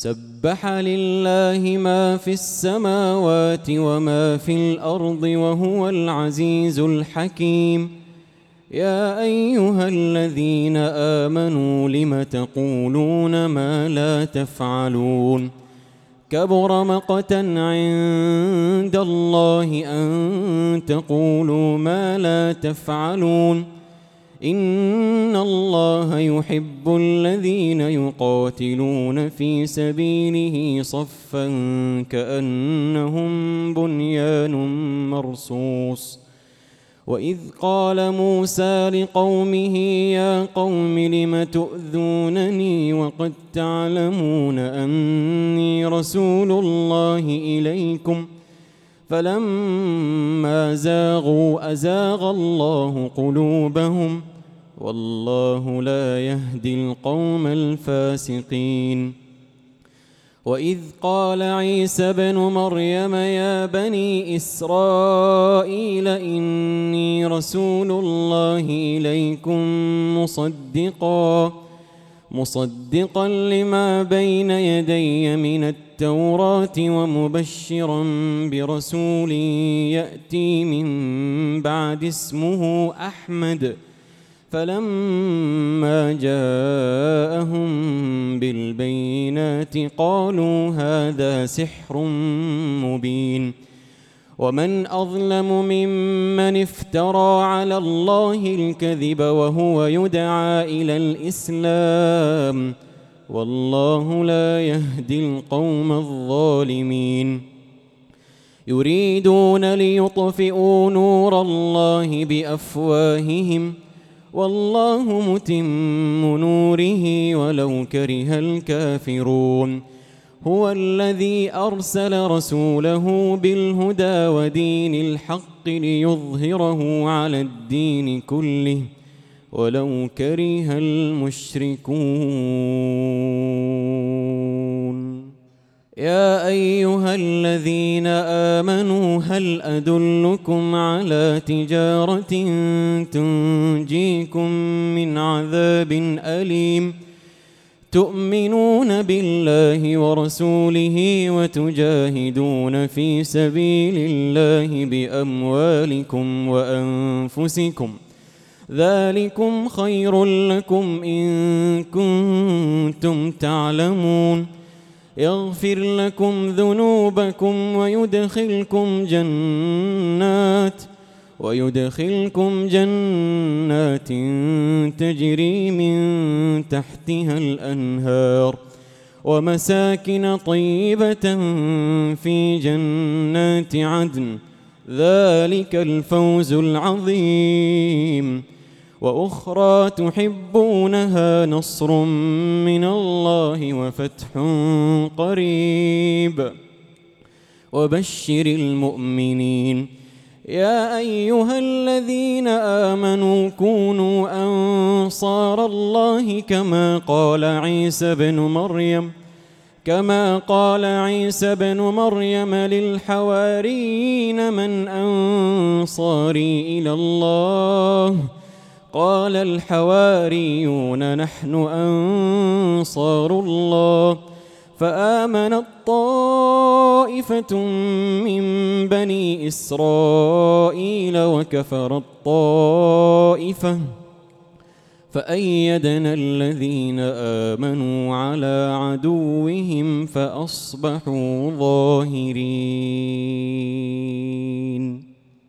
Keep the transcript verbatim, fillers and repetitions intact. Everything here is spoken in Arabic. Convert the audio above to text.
سبح لله ما في السماوات وما في الأرض وهو العزيز الحكيم. يا أيها الذين آمنوا لم تقولون ما لا تفعلون؟ كبر مقتا عند الله أن تقولوا ما لا تفعلون. إن الله يحب الذين يقاتلون في سبيله صفا كأنهم بنيان مرصوص. وإذ قال موسى لقومه يا قوم لم تؤذونني وقد تعلمون أني رسول الله إليكم فلما زاغوا أزاغ الله قلوبهم والله لا يهدي القوم الفاسقين. وإذ قال عيسى ابن مريم يا بني إسرائيل إني رسول الله إليكم مصدقا مصدقا لما بين يدي من التوراة ومبشرا برسول يأتي من بعد اسمه أحمد. فلما جاءهم بالبينات قالوا هذا سحر مبين. ومن أظلم ممن افترى على الله الكذب وهو يدعى إلى الإسلام والله لا يهدي القوم الظالمين. يريدون ليطفئوا نور الله بأفواههم والله متم نوره ولو كره الكافرون. هو الذي أرسل رسوله بالهدى ودين الحق ليظهره على الدين كله ولو كره المشركون. يا أيها الذين آمنوا هل أدلكم على تجارة تنجيكم من عذاب أليم تؤمنون بالله ورسوله وتجاهدون في سبيل الله بأموالكم وأنفسكم ذلكم خير لكم إن كنتم تعلمون. يغفر لكم ذنوبكم ويدخلكم جنات ويدخلكم جنات تجري من تحتها الأنهار ومساكن طيبة في جنات عدن ذلك الفوز العظيم. وأخرى تحبونها نصر من الله وفتح قريب وبشر المؤمنين. يا أيها الذين آمنوا كونوا أنصار الله كما قال عيسى بن مريم كما قال عيسى بن مريم للحواريين من أنصاري إلى الله قال الحواريون نحن أنصار الله. فآمنت طائفة من بني إسرائيل وكفرت طائفة فأيدنا الذين آمنوا على عدوهم فأصبحوا ظاهرين.